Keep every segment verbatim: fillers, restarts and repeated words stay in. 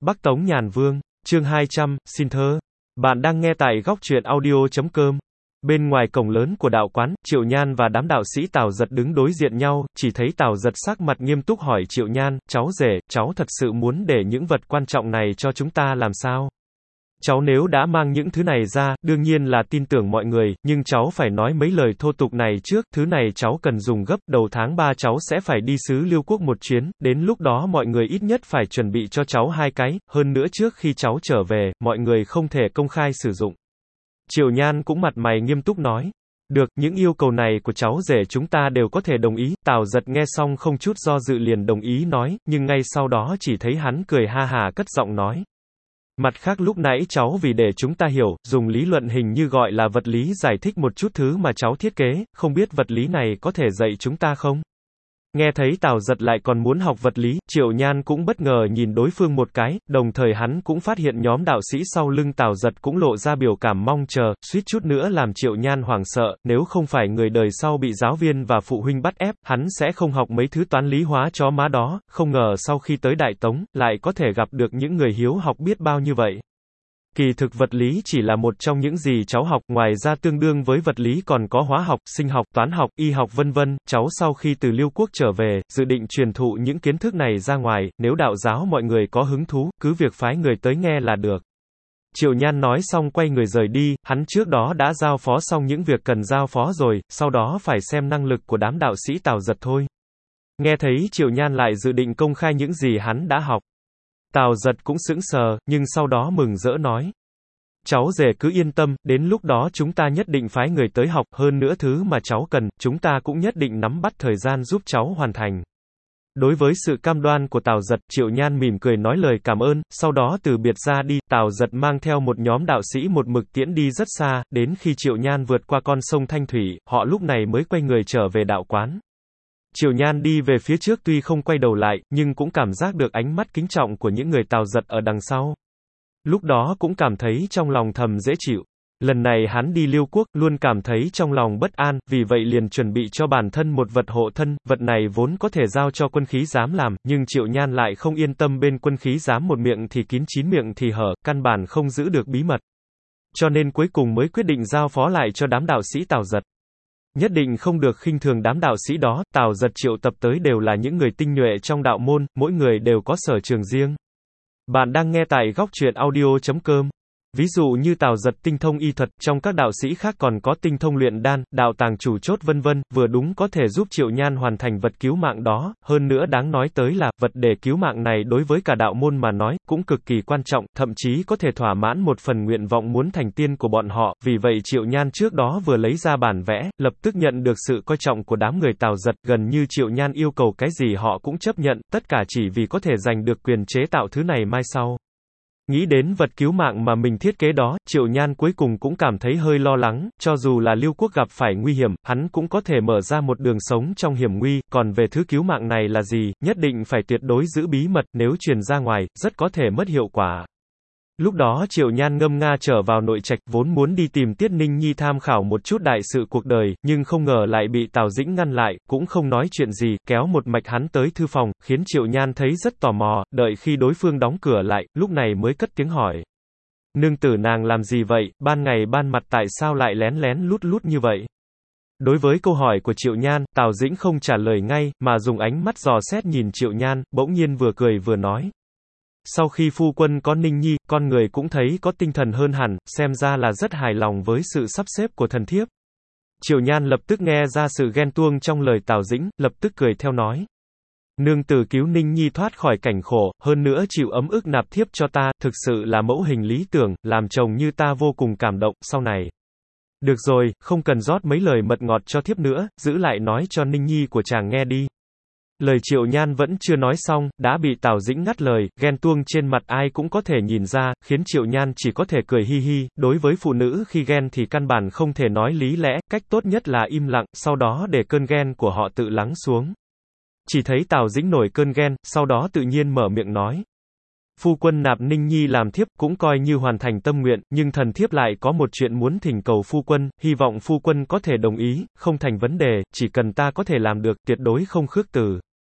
Bắc Tống Nhàn Vương, chương hai trăm, xin thơ. Bạn đang nghe tại góc truyện audio chấm com. Bên ngoài cổng lớn của đạo quán, Triệu Nhan và đám đạo sĩ Tào Giật đứng đối diện nhau, chỉ thấy Tào Giật sắc mặt nghiêm túc hỏi Triệu Nhan, cháu rể, cháu thật sự muốn để những vật quan trọng này cho chúng ta làm sao? Cháu nếu đã mang những thứ này ra, đương nhiên là tin tưởng mọi người, nhưng cháu phải nói mấy lời thô tục này trước, thứ này cháu cần dùng gấp, đầu tháng ba cháu sẽ phải đi xứ Liêu Quốc một chuyến, đến lúc đó mọi người ít nhất phải chuẩn bị cho cháu hai cái, hơn nữa trước khi cháu trở về, mọi người không thể công khai sử dụng. Triệu Nhan cũng mặt mày nghiêm túc nói. Được, những yêu cầu này của cháu rể chúng ta đều có thể đồng ý, Tào Giật nghe xong không chút do dự liền đồng ý nói, nhưng ngay sau đó chỉ thấy hắn cười ha hà cất giọng nói. Mặt khác lúc nãy cháu vì để chúng ta hiểu, dùng lý luận hình như gọi là vật lý giải thích một chút thứ mà cháu thiết kế, không biết vật lý này có thể dạy chúng ta không? Nghe thấy Tào Giật lại còn muốn học vật lý, Triệu Nhan cũng bất ngờ nhìn đối phương một cái, đồng thời hắn cũng phát hiện nhóm đạo sĩ sau lưng Tào Giật cũng lộ ra biểu cảm mong chờ, suýt chút nữa làm Triệu Nhan hoảng sợ, nếu không phải người đời sau bị giáo viên và phụ huynh bắt ép, hắn sẽ không học mấy thứ toán lý hóa chó má đó, không ngờ sau khi tới Đại Tống, lại có thể gặp được những người hiếu học biết bao như vậy. Kỳ thực vật lý chỉ là một trong những gì cháu học, ngoài ra tương đương với vật lý còn có hóa học, sinh học, toán học, y học vân vân. Cháu sau khi từ Liêu Quốc trở về, dự định truyền thụ những kiến thức này ra ngoài, nếu đạo giáo mọi người có hứng thú, cứ việc phái người tới nghe là được. Triệu Nhan nói xong quay người rời đi, hắn trước đó đã giao phó xong những việc cần giao phó rồi, sau đó phải xem năng lực của đám đạo sĩ Tào Giật thôi. Nghe thấy Triệu Nhan lại dự định công khai những gì hắn đã học. Tào Giật cũng sững sờ, nhưng sau đó mừng rỡ nói. Cháu rể cứ yên tâm, đến lúc đó chúng ta nhất định phái người tới học, hơn nữa thứ mà cháu cần, chúng ta cũng nhất định nắm bắt thời gian giúp cháu hoàn thành. Đối với sự cam đoan của Tào Giật, Triệu Nhan mỉm cười nói lời cảm ơn, sau đó từ biệt ra đi, Tào Giật mang theo một nhóm đạo sĩ một mực tiễn đi rất xa, đến khi Triệu Nhan vượt qua con sông Thanh Thủy, họ lúc này mới quay người trở về đạo quán. Triệu Nhan đi về phía trước tuy không quay đầu lại, nhưng cũng cảm giác được ánh mắt kính trọng của những người Tào Giật ở đằng sau. Lúc đó cũng cảm thấy trong lòng thầm dễ chịu. Lần này hắn đi Liêu Quốc, luôn cảm thấy trong lòng bất an, vì vậy liền chuẩn bị cho bản thân một vật hộ thân, vật này vốn có thể giao cho quân khí giám làm, nhưng Triệu Nhan lại không yên tâm bên quân khí giám một miệng thì kín chín miệng thì hở, căn bản không giữ được bí mật. Cho nên cuối cùng mới quyết định giao phó lại cho đám đạo sĩ Tào Giật. Nhất định không được khinh thường đám đạo sĩ đó, Tào Giật triệu tập tới đều là những người tinh nhuệ trong đạo môn, mỗi người đều có sở trường riêng. Bạn đang nghe tại góc truyện audio chấm com. Ví dụ như Tào Giật tinh thông y thuật, trong các đạo sĩ khác còn có tinh thông luyện đan, đạo tàng chủ chốt vân vân, vừa đúng có thể giúp Triệu Nhan hoàn thành vật cứu mạng đó, hơn nữa đáng nói tới là, vật để cứu mạng này đối với cả đạo môn mà nói, cũng cực kỳ quan trọng, thậm chí có thể thỏa mãn một phần nguyện vọng muốn thành tiên của bọn họ, vì vậy Triệu Nhan trước đó vừa lấy ra bản vẽ, lập tức nhận được sự coi trọng của đám người Tào Giật, gần như Triệu Nhan yêu cầu cái gì họ cũng chấp nhận, tất cả chỉ vì có thể giành được quyền chế tạo thứ này mai sau. Nghĩ đến vật cứu mạng mà mình thiết kế đó, Triệu Nhan cuối cùng cũng cảm thấy hơi lo lắng, cho dù là Liêu Quốc gặp phải nguy hiểm, hắn cũng có thể mở ra một đường sống trong hiểm nguy, còn về thứ cứu mạng này là gì, nhất định phải tuyệt đối giữ bí mật, nếu truyền ra ngoài, rất có thể mất hiệu quả. Lúc đó Triệu Nhan ngâm nga trở vào nội trạch, vốn muốn đi tìm Tiết Ninh Nhi tham khảo một chút đại sự cuộc đời, nhưng không ngờ lại bị Tào Dĩnh ngăn lại, cũng không nói chuyện gì, kéo một mạch hắn tới thư phòng, khiến Triệu Nhan thấy rất tò mò, đợi khi đối phương đóng cửa lại, lúc này mới cất tiếng hỏi. Nương tử nàng làm gì vậy, ban ngày ban mặt tại sao lại lén lén lút lút như vậy? Đối với câu hỏi của Triệu Nhan, Tào Dĩnh không trả lời ngay, mà dùng ánh mắt dò xét nhìn Triệu Nhan, bỗng nhiên vừa cười vừa nói. Sau khi phu quân có Ninh Nhi, con người cũng thấy có tinh thần hơn hẳn, xem ra là rất hài lòng với sự sắp xếp của thần thiếp. Triệu Nhan lập tức nghe ra sự ghen tuông trong lời Tào Dĩnh, lập tức cười theo nói. Nương tử cứu Ninh Nhi thoát khỏi cảnh khổ, hơn nữa chịu ấm ức nạp thiếp cho ta, thực sự là mẫu hình lý tưởng, làm chồng như ta vô cùng cảm động, sau này. Được rồi, không cần rót mấy lời mật ngọt cho thiếp nữa, giữ lại nói cho Ninh Nhi của chàng nghe đi. Lời Triệu Nhan vẫn chưa nói xong, đã bị Tào Dĩnh ngắt lời, ghen tuông trên mặt ai cũng có thể nhìn ra, khiến Triệu Nhan chỉ có thể cười hi hi, đối với phụ nữ khi ghen thì căn bản không thể nói lý lẽ, cách tốt nhất là im lặng, sau đó để cơn ghen của họ tự lắng xuống. Chỉ thấy Tào Dĩnh nổi cơn ghen, sau đó tự nhiên mở miệng nói. Phu quân nạp Ninh Nhi làm thiếp cũng coi như hoàn thành tâm nguyện, nhưng thần thiếp lại có một chuyện muốn thỉnh cầu phu quân, hy vọng phu quân có thể đồng ý, không thành vấn đề, chỉ cần ta có thể làm được, tuyệt đối không khước từ.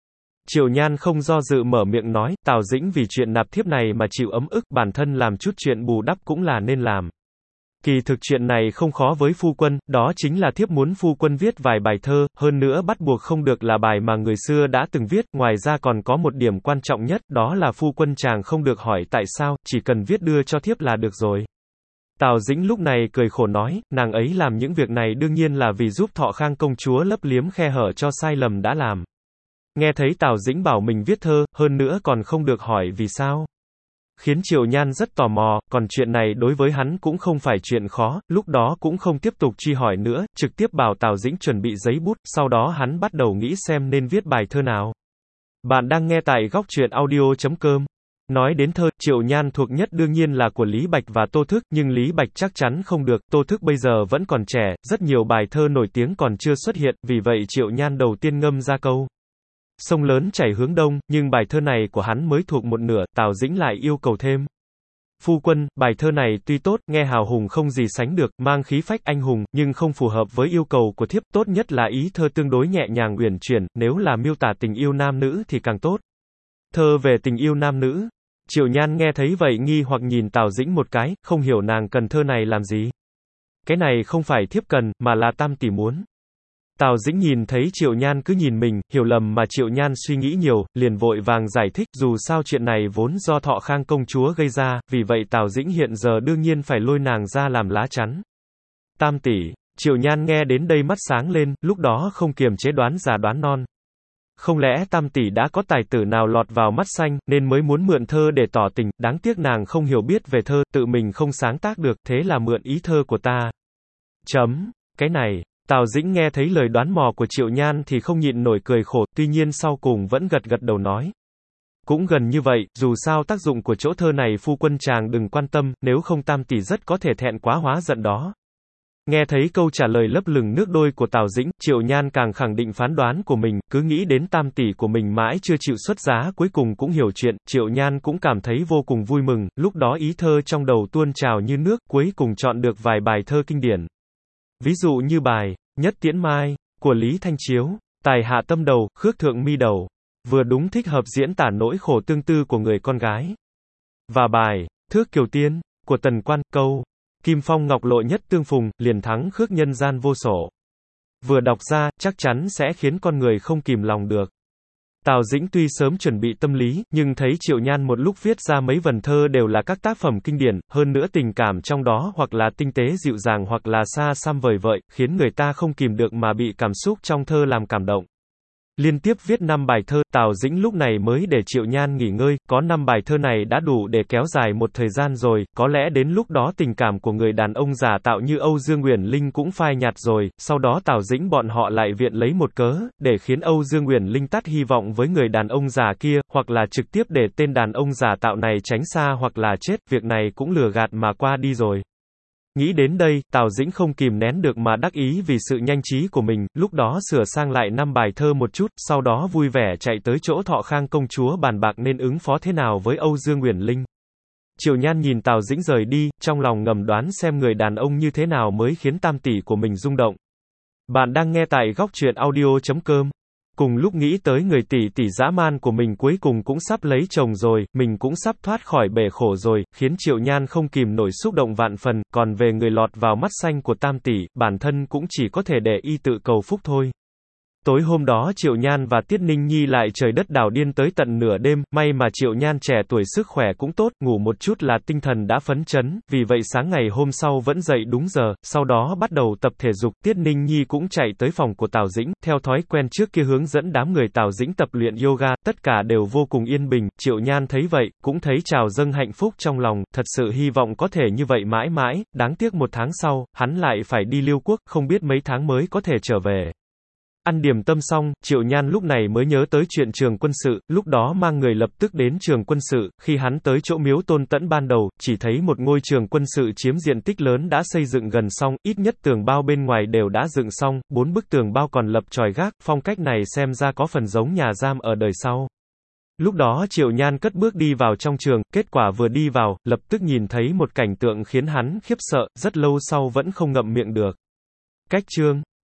Triệu Nhan không do dự mở miệng nói, Tào Dĩnh vì chuyện nạp thiếp này mà chịu ấm ức, bản thân làm chút chuyện bù đắp cũng là nên làm. Kỳ thực chuyện này không khó với phu quân, đó chính là thiếp muốn phu quân viết vài bài thơ, hơn nữa bắt buộc không được là bài mà người xưa đã từng viết, ngoài ra còn có một điểm quan trọng nhất, đó là phu quân chàng không được hỏi tại sao, chỉ cần viết đưa cho thiếp là được rồi. Tào Dĩnh lúc này cười khổ nói, nàng ấy làm những việc này đương nhiên là vì giúp Thọ Khang công chúa lấp liếm khe hở cho sai lầm đã làm. Nghe thấy Tào Dĩnh bảo mình viết thơ, hơn nữa còn không được hỏi vì sao. Khiến Triệu Nhan rất tò mò, còn chuyện này đối với hắn cũng không phải chuyện khó, lúc đó cũng không tiếp tục truy hỏi nữa, trực tiếp bảo Tào Dĩnh chuẩn bị giấy bút, sau đó hắn bắt đầu nghĩ xem nên viết bài thơ nào. Bạn đang nghe tại góc truyện audio chấm com. Nói đến thơ, Triệu Nhan thuộc nhất đương nhiên là của Lý Bạch và Tô Thức, nhưng Lý Bạch chắc chắn không được, Tô Thức bây giờ vẫn còn trẻ, rất nhiều bài thơ nổi tiếng còn chưa xuất hiện, vì vậy Triệu Nhan đầu tiên ngâm ra câu sông lớn chảy hướng đông, nhưng bài thơ này của hắn mới thuộc một nửa, Tào Dĩnh lại yêu cầu thêm. Phu quân, bài thơ này tuy tốt, nghe hào hùng không gì sánh được, mang khí phách anh hùng, nhưng không phù hợp với yêu cầu của thiếp, tốt nhất là ý thơ tương đối nhẹ nhàng uyển chuyển, nếu là miêu tả tình yêu nam nữ thì càng tốt. Thơ về tình yêu nam nữ. Triệu Nhan nghe thấy vậy nghi hoặc nhìn Tào Dĩnh một cái, không hiểu nàng cần thơ này làm gì. Cái này không phải thiếp cần, mà là tam tỷ muốn. Tào Dĩnh nhìn thấy Triệu Nhan cứ nhìn mình, hiểu lầm mà Triệu Nhan suy nghĩ nhiều, liền vội vàng giải thích, dù sao chuyện này vốn do Thọ Khang công chúa gây ra, vì vậy Tào Dĩnh hiện giờ đương nhiên phải lôi nàng ra làm lá chắn. Tam tỷ, Triệu Nhan nghe đến đây mắt sáng lên, lúc đó không kiềm chế đoán già đoán non. Không lẽ tam tỷ đã có tài tử nào lọt vào mắt xanh, nên mới muốn mượn thơ để tỏ tình, đáng tiếc nàng không hiểu biết về thơ, tự mình không sáng tác được, thế là mượn ý thơ của ta. Chấm, cái này. Tào Dĩnh nghe thấy lời đoán mò của Triệu Nhan thì không nhịn nổi cười khổ, tuy nhiên sau cùng vẫn gật gật đầu nói. Cũng gần như vậy, dù sao tác dụng của chỗ thơ này phu quân chàng đừng quan tâm, nếu không tam tỷ rất có thể thẹn quá hóa giận đó. Nghe thấy câu trả lời lấp lửng nước đôi của Tào Dĩnh, Triệu Nhan càng khẳng định phán đoán của mình, cứ nghĩ đến tam tỷ của mình mãi chưa chịu xuất giá, cuối cùng cũng hiểu chuyện, Triệu Nhan cũng cảm thấy vô cùng vui mừng, lúc đó ý thơ trong đầu tuôn trào như nước, cuối cùng chọn được vài bài thơ kinh điển. Ví dụ như bài Nhất Tiễn Mai của Lý Thanh Chiếu, tài hạ tâm đầu, khước thượng mi đầu, vừa đúng thích hợp diễn tả nỗi khổ tương tư của người con gái. Và bài Thước Kiều Tiên của Tần Quan, câu Kim phong ngọc lộ nhất tương phùng, liền thắng khước nhân gian vô sổ. Vừa đọc ra, chắc chắn sẽ khiến con người không kìm lòng được. Tào Dĩnh tuy sớm chuẩn bị tâm lý, nhưng thấy Triệu Nhan một lúc viết ra mấy vần thơ đều là các tác phẩm kinh điển, hơn nữa tình cảm trong đó hoặc là tinh tế dịu dàng hoặc là xa xăm vời vợi, khiến người ta không kìm được mà bị cảm xúc trong thơ làm cảm động. Liên tiếp viết năm bài thơ, Tào Dĩnh lúc này mới để Triệu Nhan nghỉ ngơi, có năm bài thơ này đã đủ để kéo dài một thời gian rồi, có lẽ đến lúc đó tình cảm của người đàn ông giả tạo như Âu Dương Uyển Linh cũng phai nhạt rồi, sau đó Tào Dĩnh bọn họ lại viện lấy một cớ, để khiến Âu Dương Uyển Linh tắt hy vọng với người đàn ông già kia, hoặc là trực tiếp để tên đàn ông giả tạo này tránh xa hoặc là chết, việc này cũng lừa gạt mà qua đi rồi. Nghĩ đến đây, Tào Dĩnh không kìm nén được mà đắc ý vì sự nhanh trí của mình, lúc đó sửa sang lại năm bài thơ một chút, sau đó vui vẻ chạy tới chỗ Thọ Khang công chúa bàn bạc nên ứng phó thế nào với Âu Dương Uyển Linh. Triệu Nhan nhìn Tào Dĩnh rời đi, trong lòng ngầm đoán xem người đàn ông như thế nào mới khiến tam tỷ của mình rung động. Bạn đang nghe tại góc truyện audio chấm com. Cùng lúc nghĩ tới người tỷ tỷ dã man của mình cuối cùng cũng sắp lấy chồng rồi, mình cũng sắp thoát khỏi bể khổ rồi, khiến Triệu Nhan không kìm nổi xúc động vạn phần, còn về người lọt vào mắt xanh của tam tỷ, bản thân cũng chỉ có thể để y tự cầu phúc thôi. Tối hôm đó Triệu Nhan và Tiết Ninh Nhi lại trời đất đảo điên tới tận nửa đêm, may mà Triệu Nhan trẻ tuổi sức khỏe cũng tốt, ngủ một chút là tinh thần đã phấn chấn, vì vậy sáng ngày hôm sau vẫn dậy đúng giờ, sau đó bắt đầu tập thể dục, Tiết Ninh Nhi cũng chạy tới phòng của Tào Dĩnh, theo thói quen trước kia hướng dẫn đám người Tào Dĩnh tập luyện yoga, tất cả đều vô cùng yên bình, Triệu Nhan thấy vậy, cũng thấy trào dâng hạnh phúc trong lòng, thật sự hy vọng có thể như vậy mãi mãi, đáng tiếc một tháng sau, hắn lại phải đi Liêu Quốc, không biết mấy tháng mới có thể trở về. Ăn điểm tâm xong, Triệu Nhan lúc này mới nhớ tới chuyện trường quân sự, lúc đó mang người lập tức đến trường quân sự, khi hắn tới chỗ miếu Tôn Tẫn ban đầu, chỉ thấy một ngôi trường quân sự chiếm diện tích lớn đã xây dựng gần xong, ít nhất tường bao bên ngoài đều đã dựng xong, bốn bức tường bao còn lập chòi gác, phong cách này xem ra có phần giống nhà giam ở đời sau. Lúc đó Triệu Nhan cất bước đi vào trong trường, kết quả vừa đi vào, lập tức nhìn thấy một cảnh tượng khiến hắn khiếp sợ, rất lâu sau vẫn không ngậm miệng được. Cách chương